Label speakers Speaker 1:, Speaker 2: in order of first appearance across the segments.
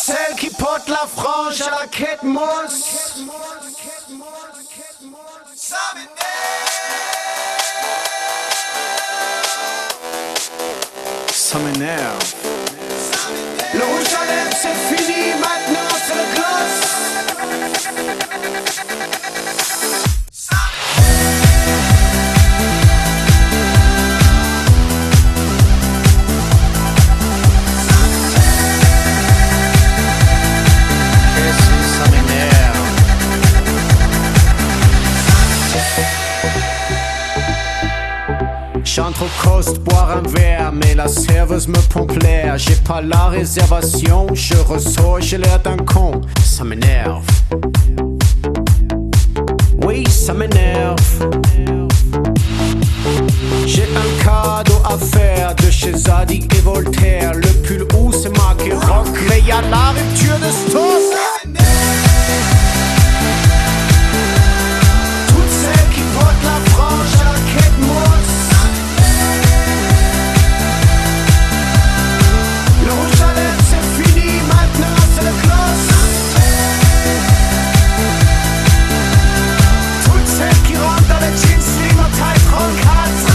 Speaker 1: celles qui portent la frange à la quête mousse. Ça m'énerve. Le rouge à lèvres c'est fini, maintenant c'est le gloss. J'entre au cost boire un verre, mais la serveuse me pompe l'air. J'ai pas la réservation, je ressors, j'ai l'air d'un con. Ça m'énerve. Oui, ça m'énerve. J'ai un cadeau à faire de chez Zadig et Voltaire. Le pull où c'est marqué rock, mais y'a la rupture de stock. Toutes celles qui portent la frange à la quête mousse. Le rouge à lèvres c'est fini, maintenant c'est le gloss. Toutes celles qui rentrent dans les jeans slim en taille 34.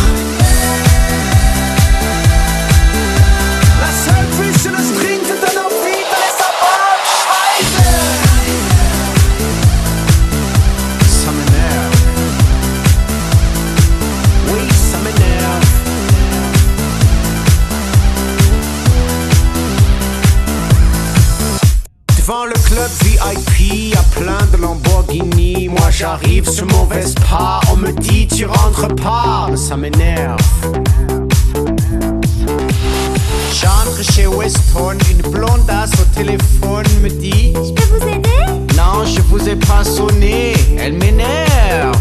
Speaker 1: La seule vue sur le string te donne envie de laisser sa barbe. Scheiße. Ça m'énerve. Oui, ça m'énerve. Devant le club VIP, y'a plein de Lamborghini. Moi j'arrive sur mon Vespa, on me dit tu rentres pas. Ça m'énerve. J'entre chez Weston, une blondasse au téléphone me dit:
Speaker 2: Je peux vous aider?
Speaker 1: non, je vous ai pas sonné. Elle m'énerve.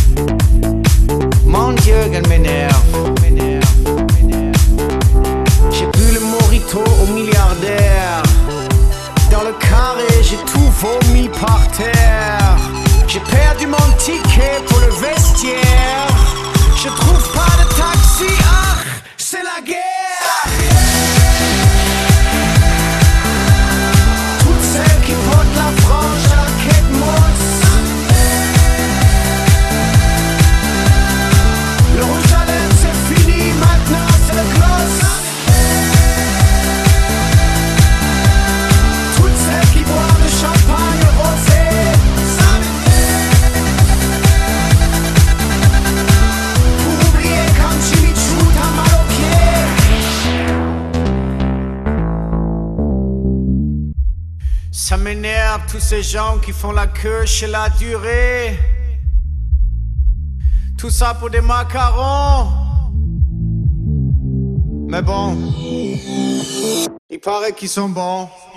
Speaker 1: Mon Dieu, qu'elle m'énerve. J'ai bu le mojito au milliardaire. Dans le carré, j'ai tout vomi par terre. J'ai perdu mon ticket pour le vestiaire. Je trouve pas de taxi, ah, c'est la guerre. Toutes celles qui portent la frange à la quête mousse. Le rouge à lèvres c'est fini, maintenant c'est le gloss. Toutes celles qui boivent du champagne rosé. Pour oublier quand Jimmy Choo t'a mal au pied. Ça m'énerve tous ces gens qui font la queue chez la durée. Tout ça pour des macarons. Mais bon, il paraît qu'ils sont bons.